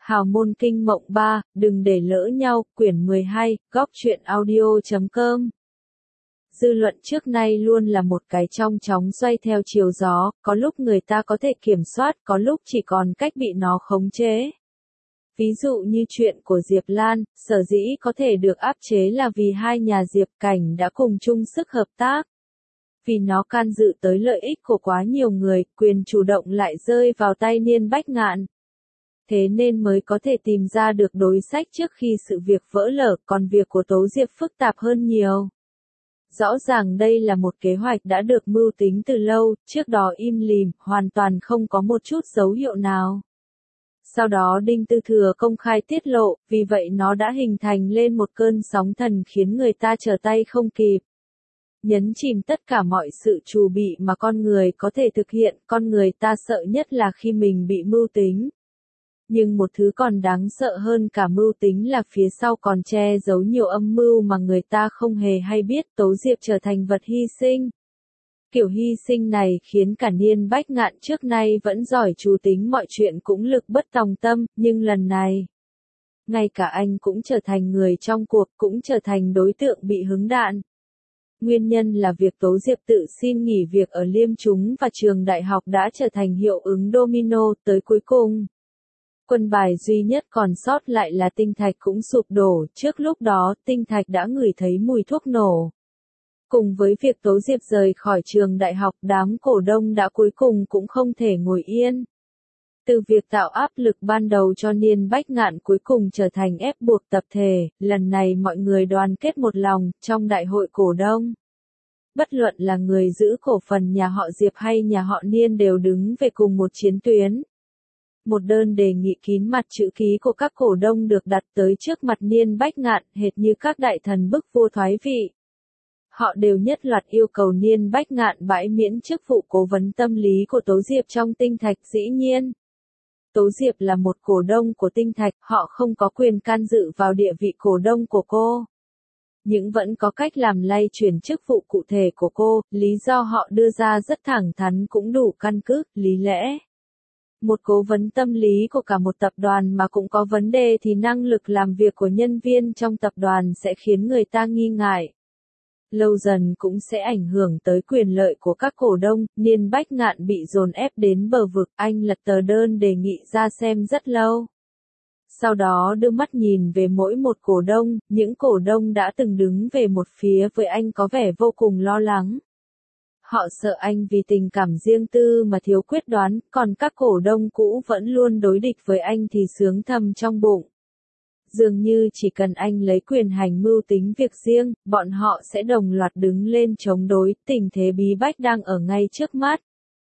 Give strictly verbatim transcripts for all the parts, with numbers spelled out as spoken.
Hào môn kinh mộng ba, đừng để lỡ nhau, quyển mười hai, góc truyện audio chấm com. Dư luận trước nay luôn là một cái chong chóng xoay theo chiều gió, có lúc người ta có thể kiểm soát, có lúc chỉ còn cách bị nó khống chế. Ví dụ như chuyện của Diệp Lan, sở dĩ có thể được áp chế là vì hai nhà Diệp Cảnh đã cùng chung sức hợp tác. Vì nó can dự tới lợi ích của quá nhiều người, quyền chủ động lại rơi vào tay Niên Bách Ngạn. Thế nên mới có thể tìm ra được đối sách trước khi sự việc vỡ lở, còn việc của Tố Diệp phức tạp hơn nhiều. Rõ ràng đây là một kế hoạch đã được mưu tính từ lâu, trước đó im lìm, hoàn toàn không có một chút dấu hiệu nào. Sau đó Đinh Tư Thừa công khai tiết lộ, vì vậy nó đã hình thành lên một cơn sóng thần khiến người ta trở tay không kịp. Nhấn chìm tất cả mọi sự trù bị mà con người có thể thực hiện, con người ta sợ nhất là khi mình bị mưu tính. Nhưng một thứ còn đáng sợ hơn cả mưu tính là phía sau còn che giấu nhiều âm mưu mà người ta không hề hay biết. Tố Diệp trở thành vật hy sinh. Kiểu hy sinh này khiến cả Niên Bách Ngạn trước nay vẫn giỏi trù tính mọi chuyện cũng lực bất tòng tâm, nhưng lần này, ngay cả anh cũng trở thành người trong cuộc, cũng trở thành đối tượng bị hứng đạn. Nguyên nhân là việc Tố Diệp tự xin nghỉ việc ở Liêm Chúng và trường đại học đã trở thành hiệu ứng domino, tới cuối cùng. Quân bài duy nhất còn sót lại là Tinh Thạch cũng sụp đổ, trước lúc đó Tinh Thạch đã ngửi thấy mùi thuốc nổ. Cùng với việc Tố Diệp rời khỏi trường đại học, đám cổ đông đã cuối cùng cũng không thể ngồi yên. Từ việc tạo áp lực ban đầu cho Niên Bách Ngạn cuối cùng trở thành ép buộc tập thể, lần này mọi người đoàn kết một lòng, trong đại hội cổ đông. Bất luận là người giữ cổ phần nhà họ Diệp hay nhà họ Niên đều đứng về cùng một chiến tuyến. Một đơn đề nghị kín mặt chữ ký của các cổ đông được đặt tới trước mặt Niên Bách Ngạn, hệt như các đại thần bức vua thoái vị. Họ đều nhất loạt yêu cầu Niên Bách Ngạn bãi miễn chức vụ cố vấn tâm lý của Tố Diệp trong Tinh Thạch. Dĩ nhiên, Tố Diệp là một cổ đông của Tinh Thạch, họ không có quyền can dự vào địa vị cổ đông của cô. Nhưng vẫn có cách làm lay chuyển chức vụ cụ thể của cô, lý do họ đưa ra rất thẳng thắn cũng đủ căn cứ, lý lẽ. Một cố vấn tâm lý của cả một tập đoàn mà cũng có vấn đề thì năng lực làm việc của nhân viên trong tập đoàn sẽ khiến người ta nghi ngại. Lâu dần cũng sẽ ảnh hưởng tới quyền lợi của các cổ đông. Niên Bách Ngạn bị dồn ép đến bờ vực, anh lật tờ đơn đề nghị ra xem rất lâu. Sau đó đưa mắt nhìn về mỗi một cổ đông, những cổ đông đã từng đứng về một phía với anh có vẻ vô cùng lo lắng. Họ sợ anh vì tình cảm riêng tư mà thiếu quyết đoán, còn các cổ đông cũ vẫn luôn đối địch với anh thì sướng thầm trong bụng. Dường như chỉ cần anh lấy quyền hành mưu tính việc riêng, bọn họ sẽ đồng loạt đứng lên chống đối, tình thế bí bách đang ở ngay trước mắt.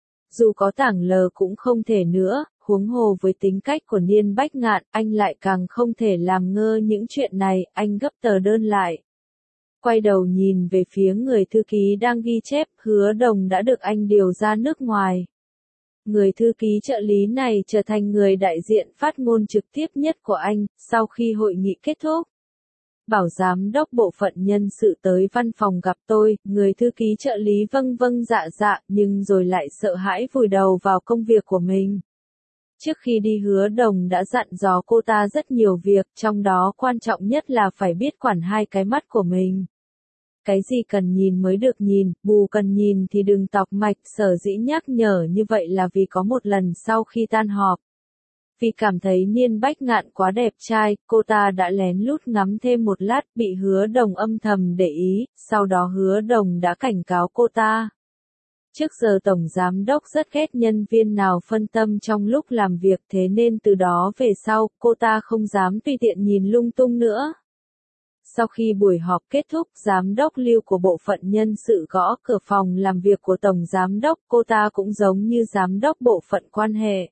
Dù có tảng lờ cũng không thể nữa, huống hồ với tính cách của Niên Bách Ngạn, anh lại càng không thể làm ngơ những chuyện này, anh gấp tờ đơn lại. Quay đầu nhìn về phía người thư ký đang ghi chép, Hứa Đồng đã được anh điều ra nước ngoài. Người thư ký trợ lý này trở thành người đại diện phát ngôn trực tiếp nhất của anh, sau khi hội nghị kết thúc. Bảo giám đốc bộ phận nhân sự tới văn phòng gặp tôi, người thư ký trợ lý vâng vâng dạ dạ, nhưng rồi lại sợ hãi vùi đầu vào công việc của mình. Trước khi đi Hứa Đồng đã dặn dò cô ta rất nhiều việc, trong đó quan trọng nhất là phải biết quản hai cái mắt của mình. Cái gì cần nhìn mới được nhìn, bù cần nhìn thì đừng tọc mạch. Sở dĩ nhắc nhở như vậy là vì có một lần sau khi tan họp. Vì cảm thấy Niên Bách Ngạn quá đẹp trai, cô ta đã lén lút ngắm thêm một lát, bị Hứa Đồng âm thầm để ý, sau đó Hứa Đồng đã cảnh cáo cô ta. Trước giờ Tổng Giám Đốc rất ghét nhân viên nào phân tâm trong lúc làm việc, thế nên từ đó về sau, cô ta không dám tùy tiện nhìn lung tung nữa. Sau khi buổi họp kết thúc, Giám đốc Lưu của bộ phận nhân sự gõ cửa phòng làm việc của Tổng Giám Đốc, cô ta cũng giống như Giám đốc bộ phận quan hệ.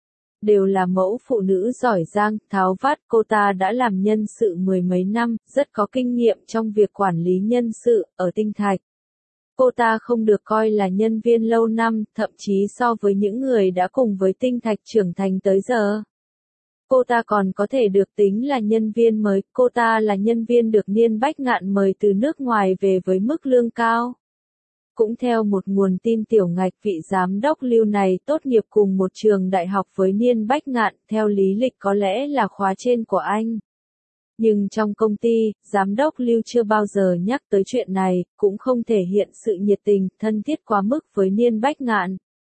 Đều là mẫu phụ nữ giỏi giang, tháo vát, cô ta đã làm nhân sự mười mấy năm, rất có kinh nghiệm trong việc quản lý nhân sự, ở Tinh Thạch. Cô ta không được coi là nhân viên lâu năm, thậm chí so với những người đã cùng với Tinh Thạch trưởng thành tới giờ. Cô ta còn có thể được tính là nhân viên mới, cô ta là nhân viên được Niên Bách Ngạn mời từ nước ngoài về với mức lương cao. Cũng theo một nguồn tin tiểu ngạch, vị giám đốc Lưu này tốt nghiệp cùng một trường đại học với Niên Bách Ngạn, theo lý lịch có lẽ là khóa trên của anh. Nhưng trong công ty, giám đốc Lưu chưa bao giờ nhắc tới chuyện này, cũng không thể hiện sự nhiệt tình, thân thiết quá mức với Niên Bách Ngạn.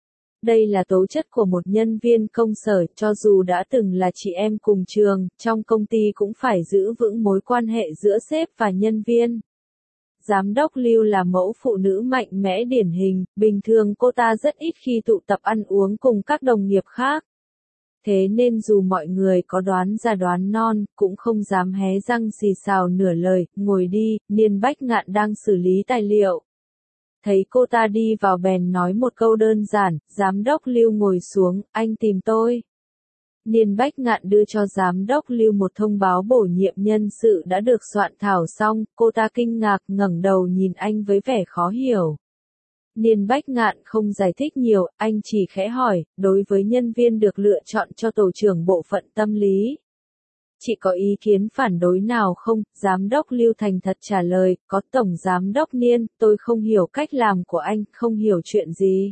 Đây là tố chất của một nhân viên công sở, cho dù đã từng là chị em cùng trường, trong công ty cũng phải giữ vững mối quan hệ giữa sếp và nhân viên. Giám đốc Lưu là mẫu phụ nữ mạnh mẽ điển hình, bình thường cô ta rất ít khi tụ tập ăn uống cùng các đồng nghiệp khác. Thế nên dù mọi người có đoán ra đoán non, cũng không dám hé răng xì xào nửa lời, ngồi đi, Niên Bách Ngạn đang xử lý tài liệu. Thấy cô ta đi vào bèn nói một câu đơn giản, giám đốc Lưu ngồi xuống, anh tìm tôi. Niên Bách Ngạn đưa cho giám đốc Lưu một thông báo bổ nhiệm nhân sự đã được soạn thảo xong, cô ta kinh ngạc ngẩng đầu nhìn anh với vẻ khó hiểu. Niên Bách Ngạn không giải thích nhiều, anh chỉ khẽ hỏi, đối với nhân viên được lựa chọn cho tổ trưởng bộ phận tâm lý. Chị có ý kiến phản đối nào không? Giám đốc Lưu thành thật trả lời, có tổng giám đốc Niên, tôi không hiểu cách làm của anh, không hiểu chuyện gì.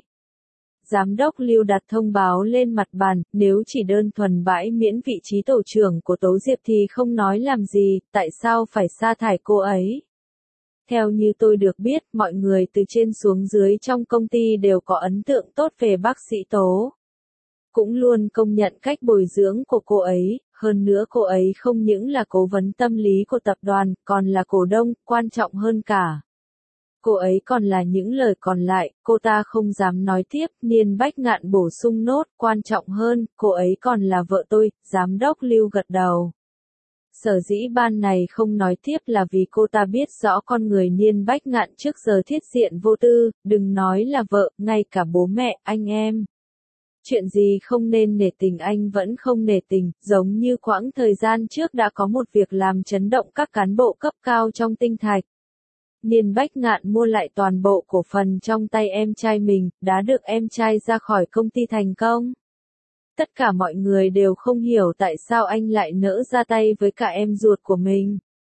Giám đốc Lưu đặt thông báo lên mặt bàn, nếu chỉ đơn thuần bãi miễn vị trí tổ trưởng của Tố Diệp thì không nói làm gì, tại sao phải sa thải cô ấy? Theo như tôi được biết, mọi người từ trên xuống dưới trong công ty đều có ấn tượng tốt về bác sĩ Tố. Cũng luôn công nhận cách bồi dưỡng của cô ấy, hơn nữa cô ấy không những là cố vấn tâm lý của tập đoàn, còn là cổ đông, quan trọng hơn cả. Cô ấy còn là những lời còn lại, cô ta không dám nói tiếp, Niên Bách Ngạn bổ sung nốt, quan trọng hơn, cô ấy còn là vợ tôi, giám đốc Lưu gật đầu. Sở dĩ ban này không nói tiếp là vì cô ta biết rõ con người Niên Bách Ngạn trước giờ thiết diện vô tư, đừng nói là vợ, ngay cả bố mẹ, anh em. Chuyện gì không nên nể tình anh vẫn không nể tình, giống như quãng thời gian trước đã có một việc làm chấn động các cán bộ cấp cao trong Tinh Thạch. Niên Bách Ngạn mua lại toàn bộ cổ phần trong tay em trai mình, đã được em trai ra khỏi công ty thành công. Tất cả mọi người đều không hiểu tại sao anh lại nỡ ra tay với cả em ruột của mình.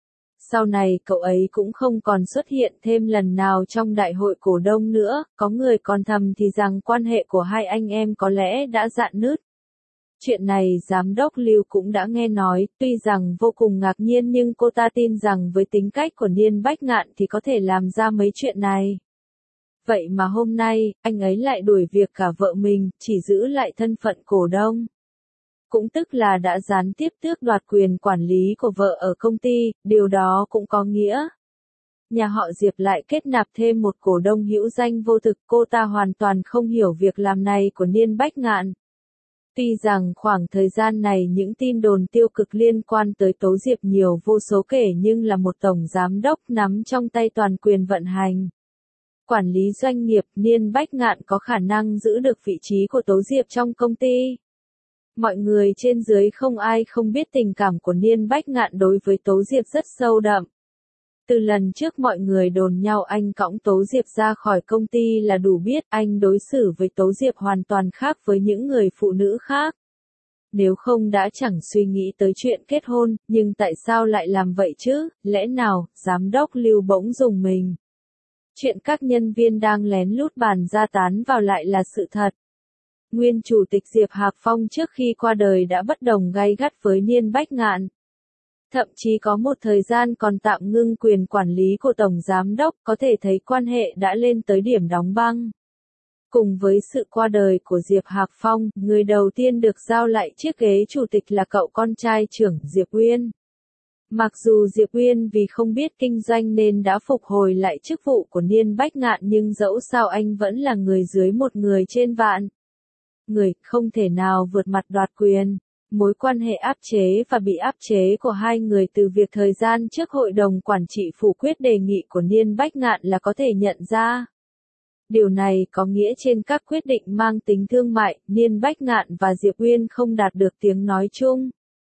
Sau này cậu ấy cũng không còn xuất hiện thêm lần nào trong đại hội cổ đông nữa, có người còn thầm thì rằng quan hệ của hai anh em có lẽ đã rạn nứt. Chuyện này giám đốc Lưu cũng đã nghe nói, tuy rằng vô cùng ngạc nhiên nhưng cô ta tin rằng với tính cách của Niên Bách Ngạn thì có thể làm ra mấy chuyện này. Vậy mà hôm nay, anh ấy lại đuổi việc cả vợ mình, chỉ giữ lại thân phận cổ đông. Cũng tức là đã gián tiếp tước đoạt quyền quản lý của vợ ở công ty, điều đó cũng có nghĩa. Nhà họ Diệp lại kết nạp thêm một cổ đông hữu danh vô thực, cô ta hoàn toàn không hiểu việc làm này của Niên Bách Ngạn. Tuy rằng khoảng thời gian này những tin đồn tiêu cực liên quan tới Tố Diệp nhiều vô số kể nhưng là một tổng giám đốc nắm trong tay toàn quyền vận hành. Quản lý doanh nghiệp, Niên Bách Ngạn có khả năng giữ được vị trí của Tố Diệp trong công ty. Mọi người trên dưới không ai không biết tình cảm của Niên Bách Ngạn đối với Tố Diệp rất sâu đậm. Từ lần trước mọi người đồn nhau anh cõng Tố Diệp ra khỏi công ty là đủ biết anh đối xử với Tố Diệp hoàn toàn khác với những người phụ nữ khác. Nếu không đã chẳng suy nghĩ tới chuyện kết hôn, nhưng tại sao lại làm vậy chứ, lẽ nào, giám đốc Lưu bỗng dùng mình. Chuyện các nhân viên đang lén lút bàn ra tán vào lại là sự thật. Nguyên chủ tịch Diệp Hạc Phong trước khi qua đời đã bất đồng gay gắt với Niên Bách Ngạn. Thậm chí có một thời gian còn tạm ngưng quyền quản lý của Tổng Giám đốc, có thể thấy quan hệ đã lên tới điểm đóng băng. Cùng với sự qua đời của Diệp Hạc Phong, người đầu tiên được giao lại chiếc ghế chủ tịch là cậu con trai trưởng Diệp Uyên. Mặc dù Diệp Uyên vì không biết kinh doanh nên đã phục hồi lại chức vụ của Niên Bách Ngạn nhưng dẫu sao anh vẫn là người dưới một người trên vạn. Người không thể nào vượt mặt đoạt quyền. Mối quan hệ áp chế và bị áp chế của hai người từ việc thời gian trước hội đồng quản trị phủ quyết đề nghị của Niên Bách Ngạn là có thể nhận ra. Điều này có nghĩa trên các quyết định mang tính thương mại, Niên Bách Ngạn và Diệp Uyên không đạt được tiếng nói chung.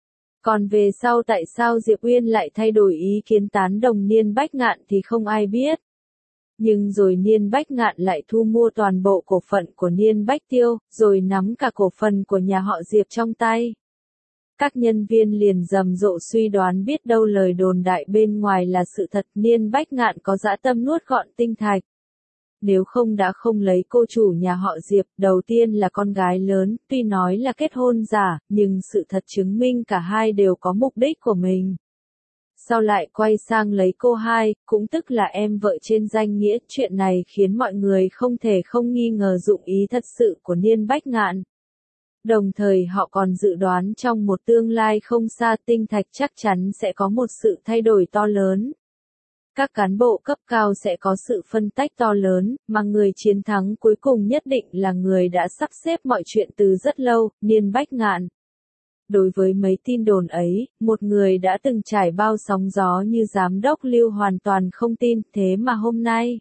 Còn về sau tại sao Diệp Uyên lại thay đổi ý kiến tán đồng Niên Bách Ngạn thì không ai biết. Nhưng rồi Niên Bách Ngạn lại thu mua toàn bộ cổ phần của Niên Bách Tiêu, rồi nắm cả cổ phần của nhà họ Diệp trong tay. Các nhân viên liền rầm rộ suy đoán biết đâu lời đồn đại bên ngoài là sự thật, Niên Bách Ngạn có dã tâm nuốt gọn Tinh Thạch. Nếu không đã không lấy cô chủ nhà họ Diệp, đầu tiên là con gái lớn, tuy nói là kết hôn giả, nhưng sự thật chứng minh cả hai đều có mục đích của mình. Sau lại quay sang lấy cô hai, cũng tức là em vợ trên danh nghĩa, chuyện này khiến mọi người không thể không nghi ngờ dụng ý thật sự của Niên Bách Ngạn. Đồng thời họ còn dự đoán trong một tương lai không xa Tinh Thạch chắc chắn sẽ có một sự thay đổi to lớn. Các cán bộ cấp cao sẽ có sự phân tách to lớn, mà người chiến thắng cuối cùng nhất định là người đã sắp xếp mọi chuyện từ rất lâu, Niên Bách Ngạn. Đối với mấy tin đồn ấy, một người đã từng trải bao sóng gió như giám đốc Lưu hoàn toàn không tin, thế mà hôm nay,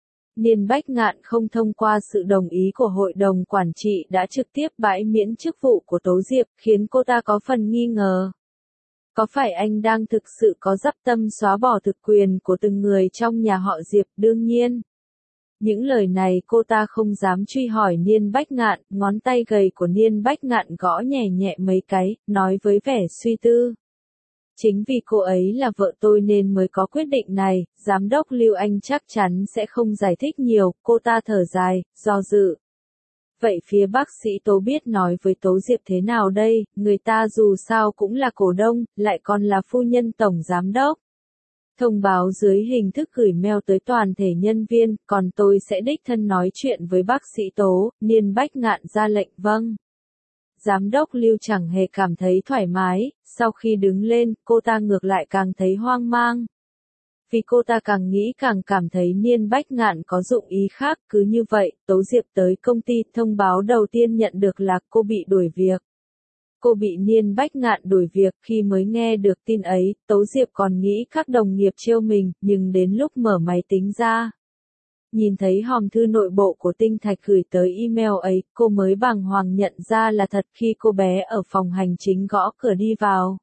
Niên Bách Ngạn không thông qua sự đồng ý của hội đồng quản trị đã trực tiếp bãi miễn chức vụ của Tố Diệp, khiến cô ta có phần nghi ngờ. Có phải anh đang thực sự có dắp tâm xóa bỏ thực quyền của từng người trong nhà họ Diệp? Đương nhiên. Những lời này cô ta không dám truy hỏi Niên Bách Ngạn, ngón tay gầy của Niên Bách Ngạn gõ nhẹ nhẹ mấy cái, nói với vẻ suy tư. Chính vì cô ấy là vợ tôi nên mới có quyết định này, giám đốc Lưu Anh chắc chắn sẽ không giải thích nhiều, cô ta thở dài, do dự. Vậy phía bác sĩ Tố biết nói với Tố Diệp thế nào đây, người ta dù sao cũng là cổ đông, lại còn là phu nhân tổng giám đốc. Thông báo dưới hình thức gửi mail tới toàn thể nhân viên, còn tôi sẽ đích thân nói chuyện với bác sĩ Tố, Niên Bách Ngạn ra lệnh vâng. Giám đốc Lưu chẳng hề cảm thấy thoải mái, sau khi đứng lên, cô ta ngược lại càng thấy hoang mang. Vì cô ta càng nghĩ càng cảm thấy Niên Bách Ngạn có dụng ý khác, cứ như vậy, Tố Diệp tới công ty, thông báo đầu tiên nhận được là cô bị đuổi việc. Cô bị Niên Bách Ngạn đuổi việc, khi mới nghe được tin ấy, Tố Diệp còn nghĩ các đồng nghiệp trêu mình, nhưng đến lúc mở máy tính ra, nhìn thấy hòm thư nội bộ của Tinh Thạch gửi tới email ấy, cô mới bàng hoàng nhận ra là thật khi cô bé ở phòng hành chính gõ cửa đi vào.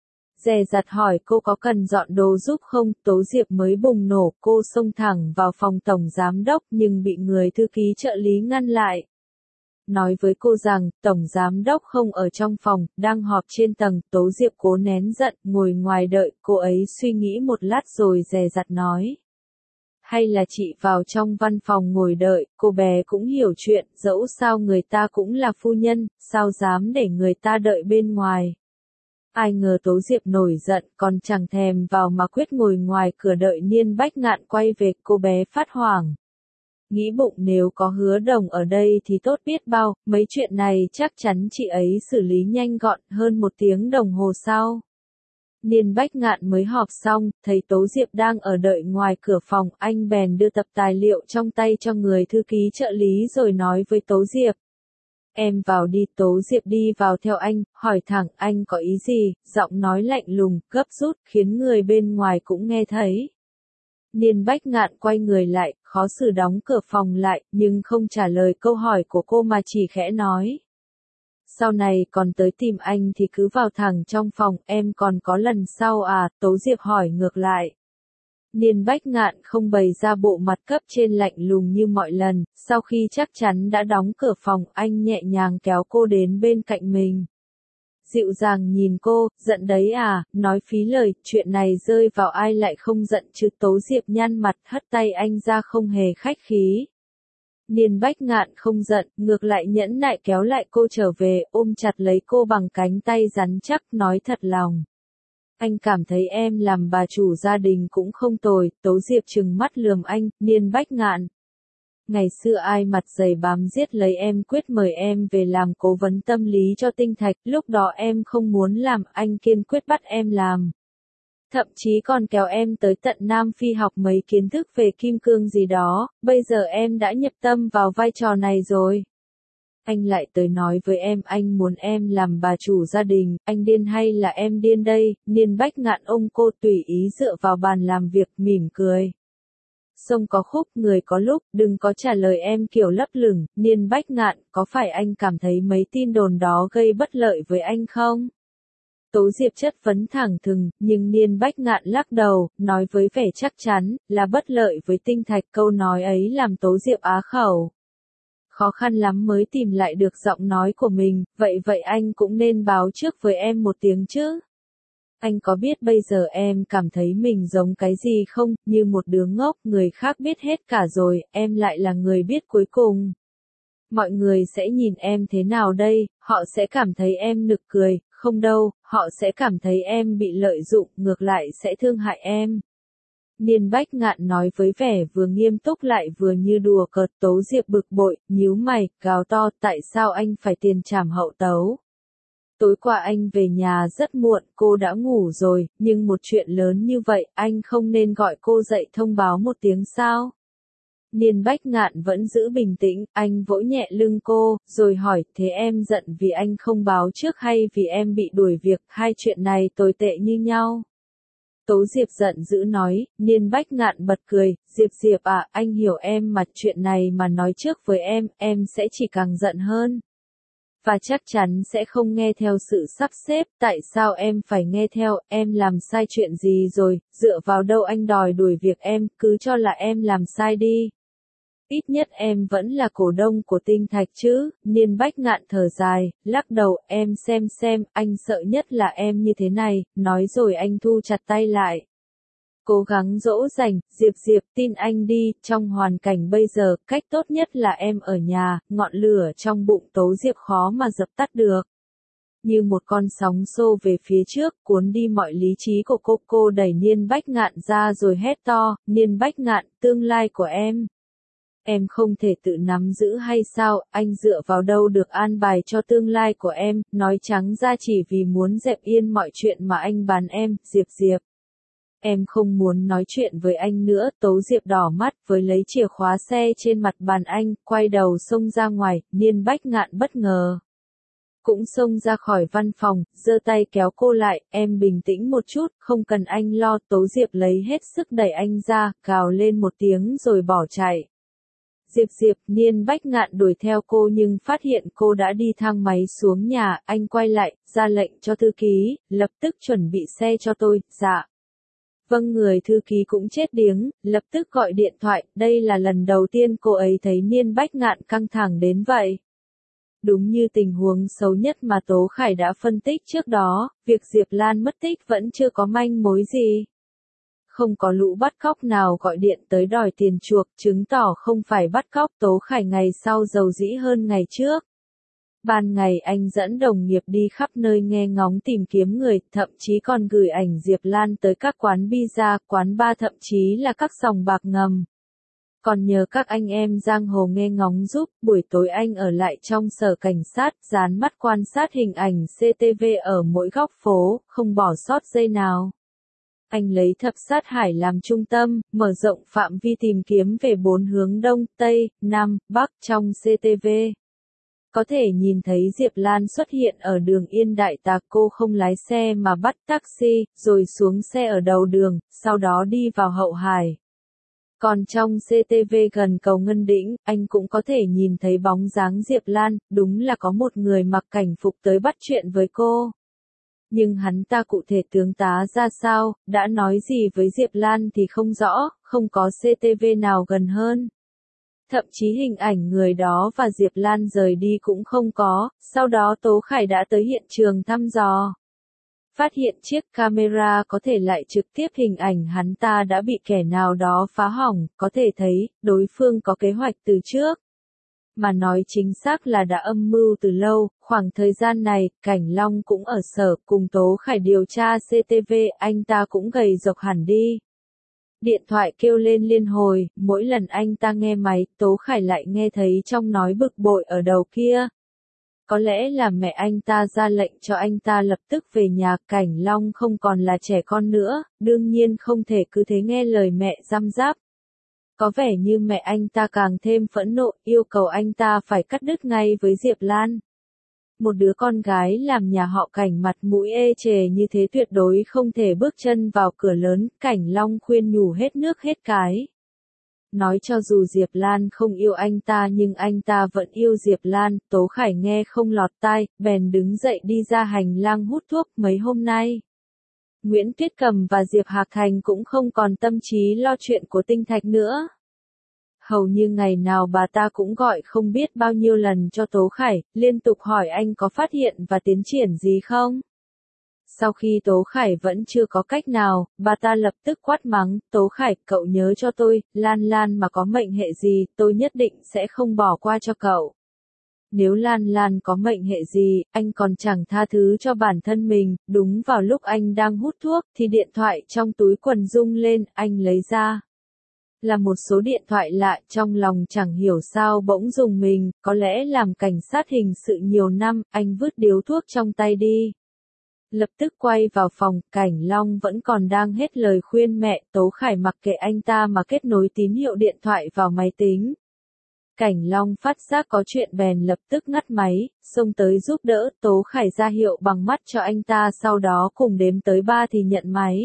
Dè dặt hỏi cô có cần dọn đồ giúp không, Tố Diệp mới bùng nổ, cô xông thẳng vào phòng tổng giám đốc nhưng bị người thư ký trợ lý ngăn lại. Nói với cô rằng, tổng giám đốc không ở trong phòng, đang họp trên tầng, Tố Diệp cố nén giận, ngồi ngoài đợi, cô ấy suy nghĩ một lát rồi dè dặt nói. Hay là chị vào trong văn phòng ngồi đợi, cô bé cũng hiểu chuyện, dẫu sao người ta cũng là phu nhân, sao dám để người ta đợi bên ngoài. Ai ngờ Tố Diệp nổi giận, còn chẳng thèm vào mà quyết ngồi ngoài cửa đợi Niên Bách Ngạn quay về, cô bé phát hoảng. Nghĩ bụng nếu có Hứa Đồng ở đây thì tốt biết bao, mấy chuyện này chắc chắn chị ấy xử lý nhanh gọn, hơn một tiếng đồng hồ sau. Niên Bách Ngạn mới họp xong, thấy Tố Diệp đang ở đợi ngoài cửa phòng, anh bèn đưa tập tài liệu trong tay cho người thư ký trợ lý rồi nói với Tố Diệp. Em vào đi, Tố Diệp đi vào theo anh, hỏi thẳng anh có ý gì, giọng nói lạnh lùng, gấp rút, khiến người bên ngoài cũng nghe thấy. Niên Bách Ngạn quay người lại, khó xử đóng cửa phòng lại, nhưng không trả lời câu hỏi của cô mà chỉ khẽ nói. Sau này còn tới tìm anh thì cứ vào thẳng trong phòng, em còn có lần sau à, Tố Diệp hỏi ngược lại. Niên Bách Ngạn không bày ra bộ mặt cấp trên lạnh lùng như mọi lần, sau khi chắc chắn đã đóng cửa phòng, anh nhẹ nhàng kéo cô đến bên cạnh mình. Dịu dàng nhìn cô, giận đấy à, nói phí lời, chuyện này rơi vào ai lại không giận chứ, Tố Diệp nhăn mặt hất tay anh ra không hề khách khí. Niên Bách Ngạn không giận, ngược lại nhẫn nại kéo lại cô trở về, ôm chặt lấy cô bằng cánh tay rắn chắc, nói thật lòng. Anh cảm thấy em làm bà chủ gia đình cũng không tồi, Tố Diệp trừng mắt lườm anh, Niên Bách Ngạn. Ngày xưa ai mặt dày bám giết lấy em quyết mời em về làm cố vấn tâm lý cho Tinh Thạch, lúc đó em không muốn làm, anh kiên quyết bắt em làm. Thậm chí còn kéo em tới tận Nam Phi học mấy kiến thức về kim cương gì đó, bây giờ em đã nhập tâm vào vai trò này rồi. Anh lại tới nói với em anh muốn em làm bà chủ gia đình, anh điên hay là em điên đây, Niên Bách Ngạn ôm cô tùy ý dựa vào bàn làm việc mỉm cười. Sông có khúc, người có lúc, đừng có trả lời em kiểu lấp lửng, Niên Bách Ngạn, có phải anh cảm thấy mấy tin đồn đó gây bất lợi với anh không? Tố Diệp chất vấn thẳng thừng, nhưng Niên Bách Ngạn lắc đầu, nói với vẻ chắc chắn, là bất lợi với Tinh Thạch, câu nói ấy làm Tố Diệp á khẩu. Khó khăn lắm mới tìm lại được giọng nói của mình, vậy vậy anh cũng nên báo trước với em một tiếng chứ. Anh có biết bây giờ em cảm thấy mình giống cái gì không, như một đứa ngốc, người khác biết hết cả rồi, em lại là người biết cuối cùng. Mọi người sẽ nhìn em thế nào đây, họ sẽ cảm thấy em nực cười, không đâu, họ sẽ cảm thấy em bị lợi dụng, ngược lại sẽ thương hại em. Niên Bách Ngạn nói với vẻ vừa nghiêm túc lại vừa như đùa cợt. Tố Diệp bực bội, nhíu mày, gào to, tại sao anh phải tiền trảm hậu tấu? Tối qua anh về nhà rất muộn, cô đã ngủ rồi, nhưng một chuyện lớn như vậy, anh không nên gọi cô dậy thông báo một tiếng sao? Niên Bách Ngạn vẫn giữ bình tĩnh, anh vỗ nhẹ lưng cô, rồi hỏi, thế em giận vì anh không báo trước hay vì em bị đuổi việc, hai chuyện này tồi tệ như nhau? Tố Diệp giận dữ nói, Niên Bách Ngạn bật cười, Diệp Diệp à, anh hiểu em mà chuyện này mà nói trước với em, em sẽ chỉ càng giận hơn. Và chắc chắn sẽ không nghe theo sự sắp xếp, tại sao em phải nghe theo, em làm sai chuyện gì rồi, dựa vào đâu anh đòi đuổi việc em, cứ cho là em làm sai đi. Ít nhất em vẫn là cổ đông của Tinh Thạch chứ, Niên Bách Ngạn thở dài, lắc đầu, em xem xem, anh sợ nhất là em như thế này, nói rồi anh thu chặt tay lại. Cố gắng dỗ dành, Diệp Diệp tin anh đi, trong hoàn cảnh bây giờ, cách tốt nhất là em ở nhà, ngọn lửa trong bụng Tố Diệp khó mà dập tắt được. Như một con sóng xô về phía trước, cuốn đi mọi lý trí của cô. Cô đẩy Niên Bách Ngạn ra rồi hét to, Niên Bách Ngạn, tương lai của em. Em không thể tự nắm giữ hay sao, anh dựa vào đâu được an bài cho tương lai của em, nói trắng ra chỉ vì muốn dẹp yên mọi chuyện mà anh bán em, Diệp Diệp. Em không muốn nói chuyện với anh nữa, Tố Diệp đỏ mắt với lấy chìa khóa xe trên mặt bàn anh, quay đầu xông ra ngoài, Niên Bách Ngạn bất ngờ. Cũng xông ra khỏi văn phòng, giơ tay kéo cô lại, em bình tĩnh một chút, không cần anh lo, Tố Diệp lấy hết sức đẩy anh ra, gào lên một tiếng rồi bỏ chạy. Diệp Diệp, Niên Bách Ngạn đuổi theo cô nhưng phát hiện cô đã đi thang máy xuống nhà, anh quay lại, ra lệnh cho thư ký, lập tức chuẩn bị xe cho tôi, dạ. Vâng, người thư ký cũng chết điếng, lập tức gọi điện thoại, đây là lần đầu tiên cô ấy thấy Niên Bách Ngạn căng thẳng đến vậy. Đúng như tình huống xấu nhất mà Tố Khải đã phân tích trước đó, việc Diệp Lan mất tích vẫn chưa có manh mối gì. Không có lũ bắt cóc nào gọi điện tới đòi tiền chuộc, chứng tỏ không phải bắt cóc. Tố Khải ngày sau giàu dĩ hơn ngày trước. Ban ngày anh dẫn đồng nghiệp đi khắp nơi nghe ngóng tìm kiếm người, thậm chí còn gửi ảnh Diệp Lan tới các quán pizza, quán bar, thậm chí là các sòng bạc ngầm. Còn nhờ các anh em giang hồ nghe ngóng giúp, buổi tối anh ở lại trong sở cảnh sát, dán mắt quan sát hình ảnh xê tê vê ở mỗi góc phố, không bỏ sót giây nào. Anh lấy thập sát hải làm trung tâm, mở rộng phạm vi tìm kiếm về bốn hướng Đông, Tây, Nam, Bắc trong xê tê vê. Có thể nhìn thấy Diệp Lan xuất hiện ở đường Yên Đại Tạc, cô không lái xe mà bắt taxi, rồi xuống xe ở đầu đường, sau đó đi vào Hậu Hải. Còn trong xê tê vê gần cầu Ngân Đĩnh, anh cũng có thể nhìn thấy bóng dáng Diệp Lan, đúng là có một người mặc cảnh phục tới bắt chuyện với cô. Nhưng hắn ta cụ thể tướng tá ra sao, đã nói gì với Diệp Lan thì không rõ, không có xê tê vê nào gần hơn. Thậm chí hình ảnh người đó và Diệp Lan rời đi cũng không có, sau đó Tố Khải đã tới hiện trường thăm dò. Phát hiện chiếc camera có thể lại trực tiếp hình ảnh hắn ta đã bị kẻ nào đó phá hỏng, có thể thấy, đối phương có kế hoạch từ trước. Mà nói chính xác là đã âm mưu từ lâu, khoảng thời gian này, Cảnh Long cũng ở sở cùng Tố Khải điều tra xê tê vê, anh ta cũng gầy rộc hẳn đi. Điện thoại kêu lên liên hồi, mỗi lần anh ta nghe máy, Tố Khải lại nghe thấy trong nói bực bội ở đầu kia. Có lẽ là mẹ anh ta ra lệnh cho anh ta lập tức về nhà, Cảnh Long không còn là trẻ con nữa, đương nhiên không thể cứ thế nghe lời mẹ răm ráp. Có vẻ như mẹ anh ta càng thêm phẫn nộ, yêu cầu anh ta phải cắt đứt ngay với Diệp Lan. Một đứa con gái làm nhà họ Cảnh mặt mũi ê chề như thế tuyệt đối không thể bước chân vào cửa lớn, Cảnh Long khuyên nhủ hết nước hết cái. Nói cho dù Diệp Lan không yêu anh ta nhưng anh ta vẫn yêu Diệp Lan, Tố Khải nghe không lọt tai, bèn đứng dậy đi ra hành lang hút thuốc. Mấy hôm nay, Nguyễn Tuyết Cầm và Diệp Hạc Thành cũng không còn tâm trí lo chuyện của Tinh Thạch nữa. Hầu như ngày nào bà ta cũng gọi không biết bao nhiêu lần cho Tố Khải, liên tục hỏi anh có phát hiện và tiến triển gì không. Sau khi Tố Khải vẫn chưa có cách nào, bà ta lập tức quát mắng, Tố Khải, cậu nhớ cho tôi, Lan Lan mà có mệnh hệ gì, tôi nhất định sẽ không bỏ qua cho cậu. Nếu Lan Lan có mệnh hệ gì, anh còn chẳng tha thứ cho bản thân mình. Đúng vào lúc anh đang hút thuốc, thì điện thoại trong túi quần rung lên, anh lấy ra. Là một số điện thoại lạ, trong lòng chẳng hiểu sao bỗng rùng mình, có lẽ làm cảnh sát hình sự nhiều năm, anh vứt điếu thuốc trong tay đi. Lập tức quay vào phòng, Cảnh Long vẫn còn đang hết lời khuyên mẹ, Tố Khải mặc kệ anh ta mà kết nối tín hiệu điện thoại vào máy tính. Cảnh Long phát giác có chuyện bèn lập tức ngắt máy, xông tới giúp đỡ, Tố Khải ra hiệu bằng mắt cho anh ta, sau đó cùng đếm tới ba thì nhận máy.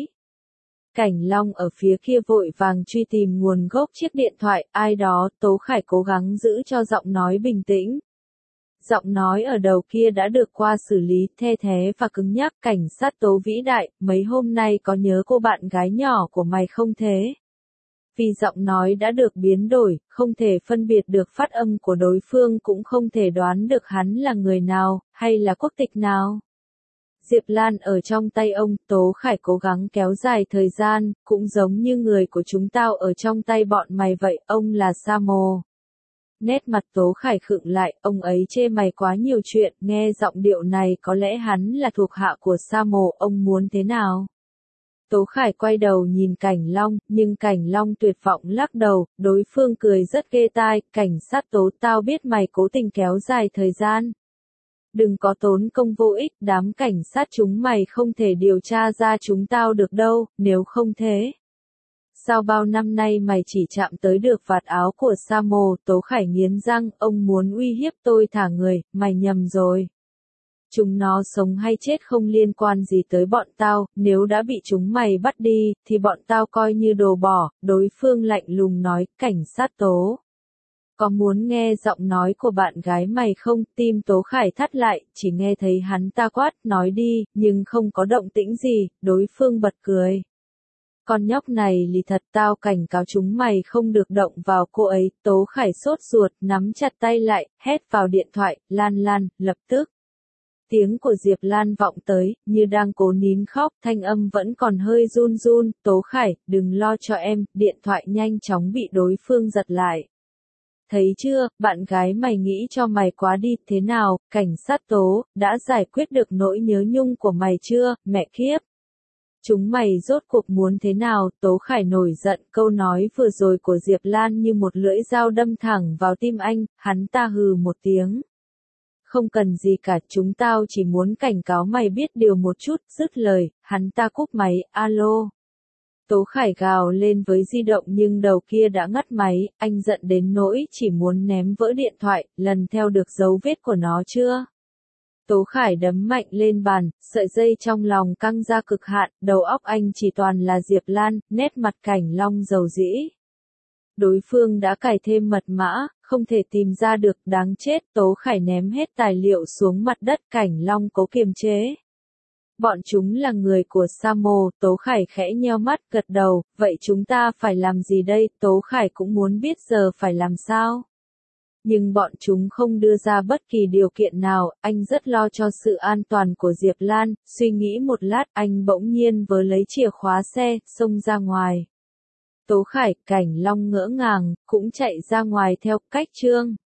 Cảnh Long ở phía kia vội vàng truy tìm nguồn gốc chiếc điện thoại, ai đó, Tố Khải cố gắng giữ cho giọng nói bình tĩnh. Giọng nói ở đầu kia đã được qua xử lý, the thé và cứng nhắc, cảnh sát Tố vĩ đại, mấy hôm nay có nhớ cô bạn gái nhỏ của mày không thế? Vì giọng nói đã được biến đổi, không thể phân biệt được phát âm của đối phương, cũng không thể đoán được hắn là người nào, hay là quốc tịch nào. Diệp Lan ở trong tay ông, Tố Khải cố gắng kéo dài thời gian, cũng giống như người của chúng tao ở trong tay bọn mày vậy, ông là Sa Mồ. Nét mặt Tố Khải khựng lại, ông ấy chê mày quá nhiều chuyện, nghe giọng điệu này có lẽ hắn là thuộc hạ của Sa Mồ, ông muốn thế nào? Tố Khải quay đầu nhìn Cảnh Long, nhưng Cảnh Long tuyệt vọng lắc đầu, đối phương cười rất ghê tai, cảnh sát Tố, tao biết mày cố tình kéo dài thời gian. Đừng có tốn công vô ích, đám cảnh sát chúng mày không thể điều tra ra chúng tao được đâu, nếu không thế. Sao bao năm nay mày chỉ chạm tới được vạt áo của Sa Mồ? Tố Khải nghiến răng, ông muốn uy hiếp tôi thả người, mày nhầm rồi. Chúng nó sống hay chết không liên quan gì tới bọn tao, nếu đã bị chúng mày bắt đi, thì bọn tao coi như đồ bỏ, đối phương lạnh lùng nói, cảnh sát Tố. Có muốn nghe giọng nói của bạn gái mày không? Tim Tố Khải thắt lại, chỉ nghe thấy hắn ta quát, nói đi, nhưng không có động tĩnh gì, đối phương bật cười. Con nhóc này lì thật, tao cảnh cáo chúng mày không được động vào cô ấy. Tố Khải sốt ruột, nắm chặt tay lại, hét vào điện thoại, Lan Lan, lập tức. Tiếng của Diệp Lan vọng tới, như đang cố nín khóc, thanh âm vẫn còn hơi run run, Tố Khải, đừng lo cho em, điện thoại nhanh chóng bị đối phương giật lại. Thấy chưa, bạn gái mày nghĩ cho mày quá đi, thế nào, cảnh sát Tố, đã giải quyết được nỗi nhớ nhung của mày chưa, mẹ kiếp. Chúng mày rốt cuộc muốn thế nào? Tố Khải nổi giận, câu nói vừa rồi của Diệp Lan như một lưỡi dao đâm thẳng vào tim anh, hắn ta hừ một tiếng. Không cần gì cả, chúng tao chỉ muốn cảnh cáo mày biết điều một chút, dứt lời, hắn ta cúp máy, alo. Tố Khải gào lên với di động nhưng đầu kia đã ngắt máy, anh giận đến nỗi chỉ muốn ném vỡ điện thoại, lần theo được dấu vết của nó chưa? Tố Khải đấm mạnh lên bàn, sợi dây trong lòng căng ra cực hạn, đầu óc anh chỉ toàn là Diệp Lan, nét mặt Cảnh Long dầu dĩ. Đối phương đã cài thêm mật mã, không thể tìm ra được, đáng chết, Tố Khải ném hết tài liệu xuống mặt đất, Cảnh Long cố kiềm chế. Bọn chúng là người của Sa Mồ, Tố Khải khẽ nheo mắt gật đầu, vậy chúng ta phải làm gì đây? Tố Khải cũng muốn biết giờ phải làm sao. Nhưng bọn chúng không đưa ra bất kỳ điều kiện nào, anh rất lo cho sự an toàn của Diệp Lan, suy nghĩ một lát, anh bỗng nhiên vớ lấy chìa khóa xe, xông ra ngoài. Tố Khải, Cảnh Long ngỡ ngàng, cũng chạy ra ngoài theo cách chương.